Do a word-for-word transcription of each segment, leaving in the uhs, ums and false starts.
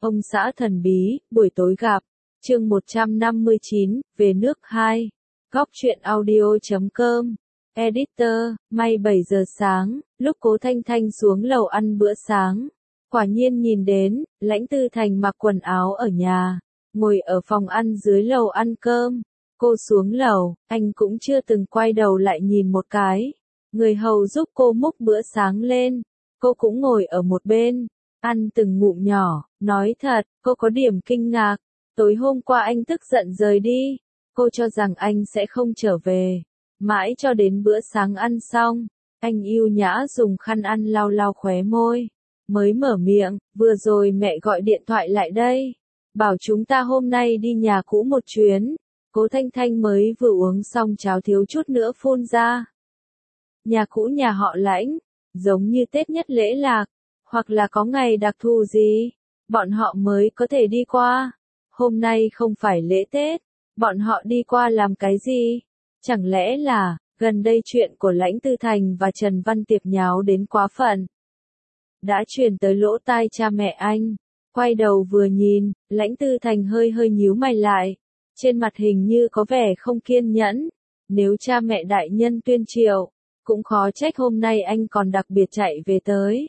Ông xã thần bí, buổi tối gặp. Chương một trăm năm mươi chín, về nước hai. Góc truyện audio chấm com. Editor, may bảy giờ sáng, lúc Cố Thanh Thanh xuống lầu ăn bữa sáng. Quả nhiên nhìn đến, Lãnh Tư Thành mặc quần áo ở nhà, ngồi ở phòng ăn dưới lầu ăn cơm. Cô xuống lầu, anh cũng chưa từng quay đầu lại nhìn một cái. Người hầu giúp cô múc bữa sáng lên. Cô cũng ngồi ở một bên, ăn từng ngụm nhỏ. Nói thật, cô có điểm kinh ngạc. Tối hôm qua anh tức giận rời đi. Cô cho rằng anh sẽ không trở về. Mãi cho đến bữa sáng ăn xong, anh yêu nhã dùng khăn ăn lau lau khóe môi. Mới mở miệng, vừa rồi mẹ gọi điện thoại lại đây. Bảo chúng ta hôm nay đi nhà cũ một chuyến. Cố Thanh Thanh mới vừa uống xong cháo thiếu chút nữa phun ra. Nhà cũ nhà họ Lãnh, giống như Tết nhất lễ lạc, hoặc là có ngày đặc thù gì, bọn họ mới có thể đi qua. Hôm nay không phải lễ Tết, bọn họ đi qua làm cái gì? Chẳng lẽ là, gần đây chuyện của Lãnh Tư Thành và Trần Văn Tiệp nháo đến quá phận. Đã truyền tới lỗ tai cha mẹ anh. Quay đầu vừa nhìn, Lãnh Tư Thành hơi hơi nhíu mày lại. Trên mặt hình như có vẻ không kiên nhẫn. Nếu cha mẹ đại nhân tuyên triệu, cũng khó trách hôm nay anh còn đặc biệt chạy về tới.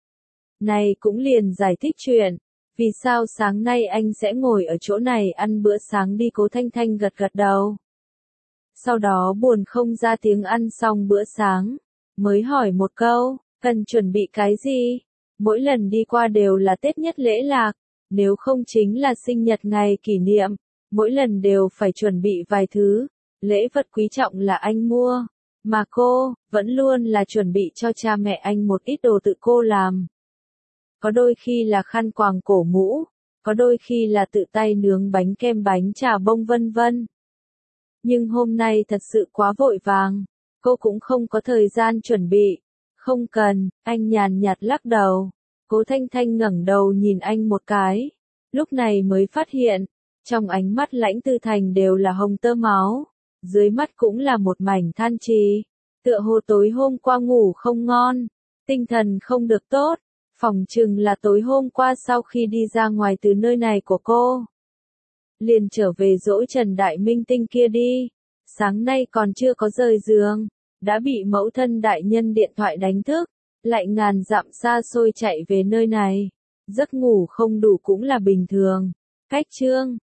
Này cũng liền giải thích chuyện. Vì sao sáng nay anh sẽ ngồi ở chỗ này ăn bữa sáng đi? Cố Thanh Thanh gật gật đầu. Sau đó buồn không ra tiếng ăn xong bữa sáng. Mới hỏi một câu, cần chuẩn bị cái gì? Mỗi lần đi qua đều là Tết nhất lễ lạc. Nếu không chính là sinh nhật ngày kỷ niệm. Mỗi lần đều phải chuẩn bị vài thứ. Lễ vật quý trọng là anh mua. Mà cô, vẫn luôn là chuẩn bị cho cha mẹ anh một ít đồ tự cô làm. Có đôi khi là khăn quàng cổ mũ, có đôi khi là tự tay nướng bánh kem bánh trà bông vân vân. Nhưng hôm nay thật sự quá vội vàng, cô cũng không có thời gian chuẩn bị. Không cần, anh nhàn nhạt lắc đầu. Cố Thanh Thanh ngẩng đầu nhìn anh một cái, lúc này mới phát hiện, trong ánh mắt Lãnh Tư Thành đều là hồng tơ máu, dưới mắt cũng là một mảnh than trì, tựa hồ tối hôm qua ngủ không ngon, tinh thần không được tốt. Phỏng chừng là tối hôm qua sau khi đi ra ngoài từ nơi này của cô, liền trở về dỗ Trần Đại Minh Tinh kia đi. Sáng nay còn chưa có rời giường, đã bị mẫu thân đại nhân điện thoại đánh thức, lại ngàn dặm xa xôi chạy về nơi này. Giấc ngủ không đủ cũng là bình thường. Cách chương